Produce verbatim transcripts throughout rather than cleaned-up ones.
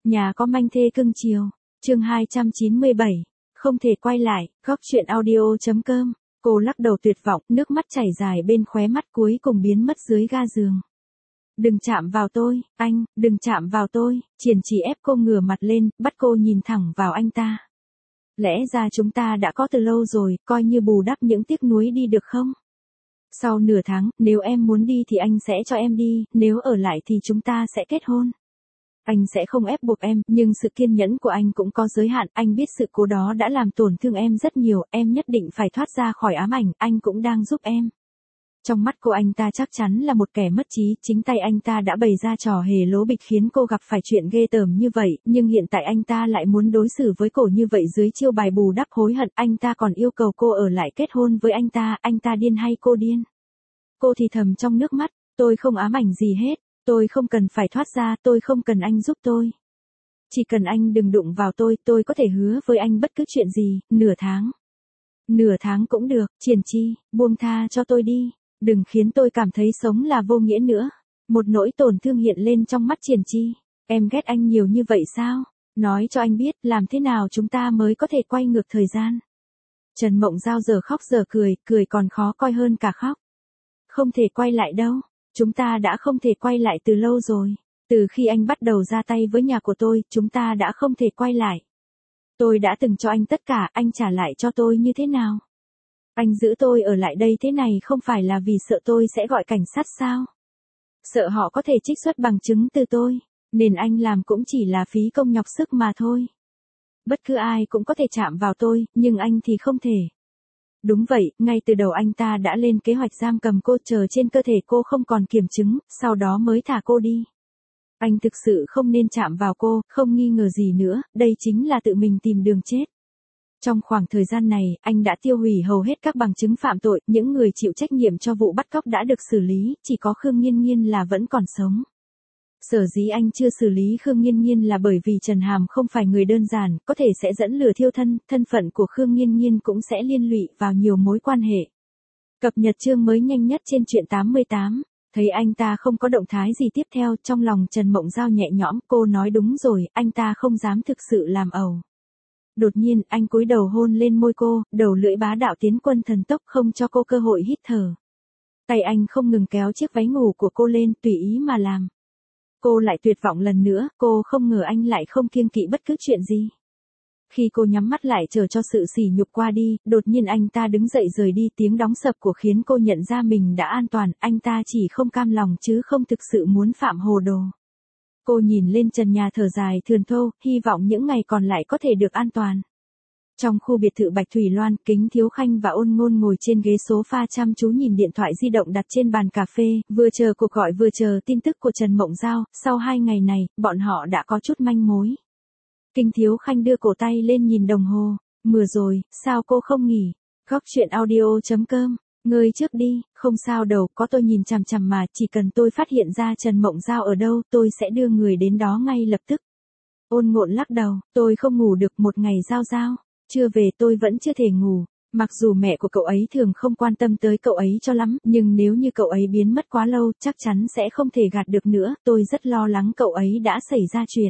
Nhà có manh thê cưng chiều. Chương hai trăm chín mươi bảy. Không thể quay lại. Góc truyện audio.com. Cô lắc đầu tuyệt vọng, nước mắt chảy dài bên khóe mắt cuối cùng biến mất dưới ga giường. Đừng chạm vào tôi, anh, đừng chạm vào tôi. Triển Trì ép cô ngửa mặt lên, bắt cô nhìn thẳng vào anh ta. Lẽ ra chúng ta đã có từ lâu rồi, coi như bù đắp những tiếc nuối đi được không? Sau nửa tháng, nếu em muốn đi thì anh sẽ cho em đi, nếu ở lại thì chúng ta sẽ kết hôn. Anh sẽ không ép buộc em, nhưng sự kiên nhẫn của anh cũng có giới hạn, anh biết sự cố đó đã làm tổn thương em rất nhiều, em nhất định phải thoát ra khỏi ám ảnh, anh cũng đang giúp em. Trong mắt cô anh ta chắc chắn là một kẻ mất trí, chính tay anh ta đã bày ra trò hề lố bịch khiến cô gặp phải chuyện ghê tởm như vậy, nhưng hiện tại anh ta lại muốn đối xử với cô như vậy dưới chiêu bài bù đắp hối hận, anh ta còn yêu cầu cô ở lại kết hôn với anh ta, anh ta điên hay cô điên? Cô thì thầm trong nước mắt, tôi không ám ảnh gì hết, tôi không cần phải thoát ra, tôi không cần anh giúp tôi. Chỉ cần anh đừng đụng vào tôi, tôi có thể hứa với anh bất cứ chuyện gì, nửa tháng. Nửa tháng cũng được, Triển Chi, buông tha cho tôi đi. Đừng khiến tôi cảm thấy sống là vô nghĩa nữa. Một nỗi tổn thương hiện lên trong mắt Triển Chi. Em ghét anh nhiều như vậy sao? Nói cho anh biết làm thế nào chúng ta mới có thể quay ngược thời gian. Trần Mộng Giao giờ khóc giờ cười, cười còn khó coi hơn cả khóc. Không thể quay lại đâu. Chúng ta đã không thể quay lại từ lâu rồi. Từ khi anh bắt đầu ra tay với nhà của tôi, chúng ta đã không thể quay lại. Tôi đã từng cho anh tất cả, anh trả lại cho tôi như thế nào? Anh giữ tôi ở lại đây thế này không phải là vì sợ tôi sẽ gọi cảnh sát sao? Sợ họ có thể trích xuất bằng chứng từ tôi, nên anh làm cũng chỉ là phí công nhọc sức mà thôi. Bất cứ ai cũng có thể chạm vào tôi, nhưng anh thì không thể. Đúng vậy, ngay từ đầu anh ta đã lên kế hoạch giam cầm cô, chờ trên cơ thể cô không còn kiểm chứng, sau đó mới thả cô đi. Anh thực sự không nên chạm vào cô, không nghi ngờ gì nữa, đây chính là tự mình tìm đường chết. Trong khoảng thời gian này, anh đã tiêu hủy hầu hết các bằng chứng phạm tội, những người chịu trách nhiệm cho vụ bắt cóc đã được xử lý, chỉ có Khương Nghiên Nghiên là vẫn còn sống. Sở dĩ anh chưa xử lý Khương Nghiên Nghiên là bởi vì Trần Hàm không phải người đơn giản, có thể sẽ dẫn lừa thiêu thân, thân phận của Khương Nghiên Nghiên cũng sẽ liên lụy vào nhiều mối quan hệ. Cập nhật chương mới nhanh nhất trên truyện tám mươi tám. Thấy anh ta không có động thái gì tiếp theo, trong lòng Trần Mộng Giao nhẹ nhõm, cô nói đúng rồi, anh ta không dám thực sự làm ẩu. Đột nhiên, anh cúi đầu hôn lên môi cô, đầu lưỡi bá đạo tiến quân thần tốc không cho cô cơ hội hít thở. Tay anh không ngừng kéo chiếc váy ngủ của cô lên, tùy ý mà làm. Cô lại tuyệt vọng lần nữa, cô không ngờ anh lại không kiêng kỵ bất cứ chuyện gì. Khi cô nhắm mắt lại chờ cho sự sỉ nhục qua đi, đột nhiên anh ta đứng dậy rời đi, tiếng đóng sập của khiến cô nhận ra mình đã an toàn, anh ta chỉ không cam lòng chứ không thực sự muốn phạm hồ đồ. Cô nhìn lên trần nhà thở dài thườn thô, hy vọng những ngày còn lại có thể được an toàn. Trong khu biệt thự Bạch Thủy Loan, Kính Thiếu Khanh và Ôn Ngôn ngồi trên ghế sofa chăm chú nhìn điện thoại di động đặt trên bàn cà phê, vừa chờ cuộc gọi vừa chờ tin tức của Trần Mộng Giao, sau hai ngày này, bọn họ đã có chút manh mối. Kính Thiếu Khanh đưa cổ tay lên nhìn đồng hồ, mưa rồi, sao cô không nghỉ? Góc truyện audio.com. Ngươi trước đi, không sao đâu, có tôi nhìn chằm chằm mà, chỉ cần tôi phát hiện ra Trần Mộng Giao ở đâu, tôi sẽ đưa người đến đó ngay lập tức. Ôn Ngôn lắc đầu, tôi không ngủ được một ngày. Giao Giao chưa về, tôi vẫn chưa thể ngủ. Mặc dù mẹ của cậu ấy thường không quan tâm tới cậu ấy cho lắm, nhưng nếu như cậu ấy biến mất quá lâu, chắc chắn sẽ không thể gạt được nữa, tôi rất lo lắng cậu ấy đã xảy ra chuyện.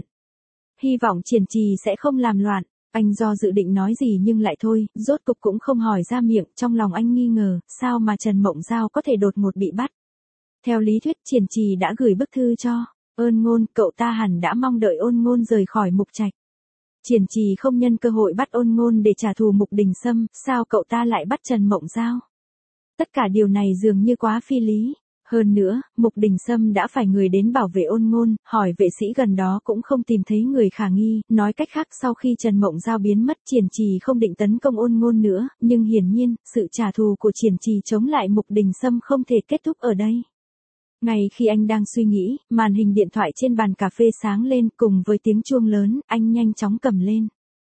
Hy vọng Triển Trì sẽ không làm loạn. Anh do dự định nói gì nhưng lại thôi, rốt cục cũng không hỏi ra miệng, trong lòng anh nghi ngờ, sao mà Trần Mộng Giao có thể đột ngột bị bắt. Theo lý thuyết Triển Trì đã gửi bức thư cho Ôn Ngôn, cậu ta hẳn đã mong đợi Ôn Ngôn rời khỏi Mục Trạch. Triển Trì không nhân cơ hội bắt Ôn Ngôn để trả thù Mục Đình Sâm, sao cậu ta lại bắt Trần Mộng Giao? Tất cả điều này dường như quá phi lý. Hơn nữa, Mục Đình Sâm đã phải người đến bảo vệ Ôn Ngôn, hỏi vệ sĩ gần đó cũng không tìm thấy người khả nghi, nói cách khác sau khi Trần Mộng Giao biến mất Triển Trì không định tấn công Ôn Ngôn nữa, nhưng hiển nhiên, sự trả thù của Triển Trì chống lại Mục Đình Sâm không thể kết thúc ở đây. Ngay khi anh đang suy nghĩ, màn hình điện thoại trên bàn cà phê sáng lên cùng với tiếng chuông lớn, anh nhanh chóng cầm lên.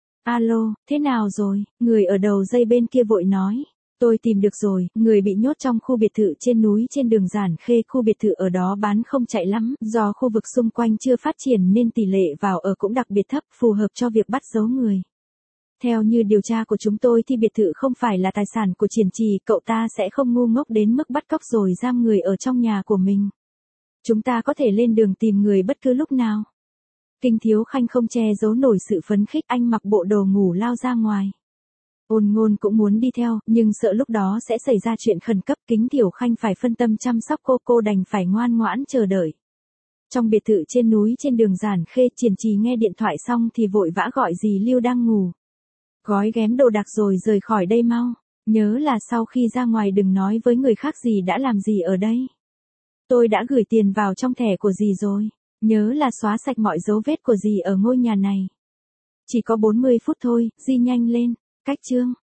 Alo, thế nào rồi? Người ở đầu dây bên kia vội nói. Tôi tìm được rồi, người bị nhốt trong khu biệt thự trên núi trên đường Giản Khê, khu biệt thự ở đó bán không chạy lắm, do khu vực xung quanh chưa phát triển nên tỷ lệ vào ở cũng đặc biệt thấp, phù hợp cho việc bắt giấu người. Theo như điều tra của chúng tôi thì biệt thự không phải là tài sản của Triển Trì, cậu ta sẽ không ngu ngốc đến mức bắt cóc rồi giam người ở trong nhà của mình. Chúng ta có thể lên đường tìm người bất cứ lúc nào. Kinh Thiếu Khanh không che giấu nổi sự phấn khích, anh mặc bộ đồ ngủ lao ra ngoài. Ôn Ngôn cũng muốn đi theo, nhưng sợ lúc đó sẽ xảy ra chuyện khẩn cấp, Kính Tiểu Khanh phải phân tâm chăm sóc cô, cô đành phải ngoan ngoãn chờ đợi. Trong biệt thự trên núi trên đường Giản Khê, Triển Trì nghe điện thoại xong thì vội vã gọi dì Lưu đang ngủ. Gói ghém đồ đạc rồi rời khỏi đây mau. Nhớ là sau khi ra ngoài đừng nói với người khác dì đã làm gì ở đây. Tôi đã gửi tiền vào trong thẻ của dì rồi. Nhớ là xóa sạch mọi dấu vết của dì ở ngôi nhà này. Chỉ có bốn mươi phút thôi, dì nhanh lên. Cách chương.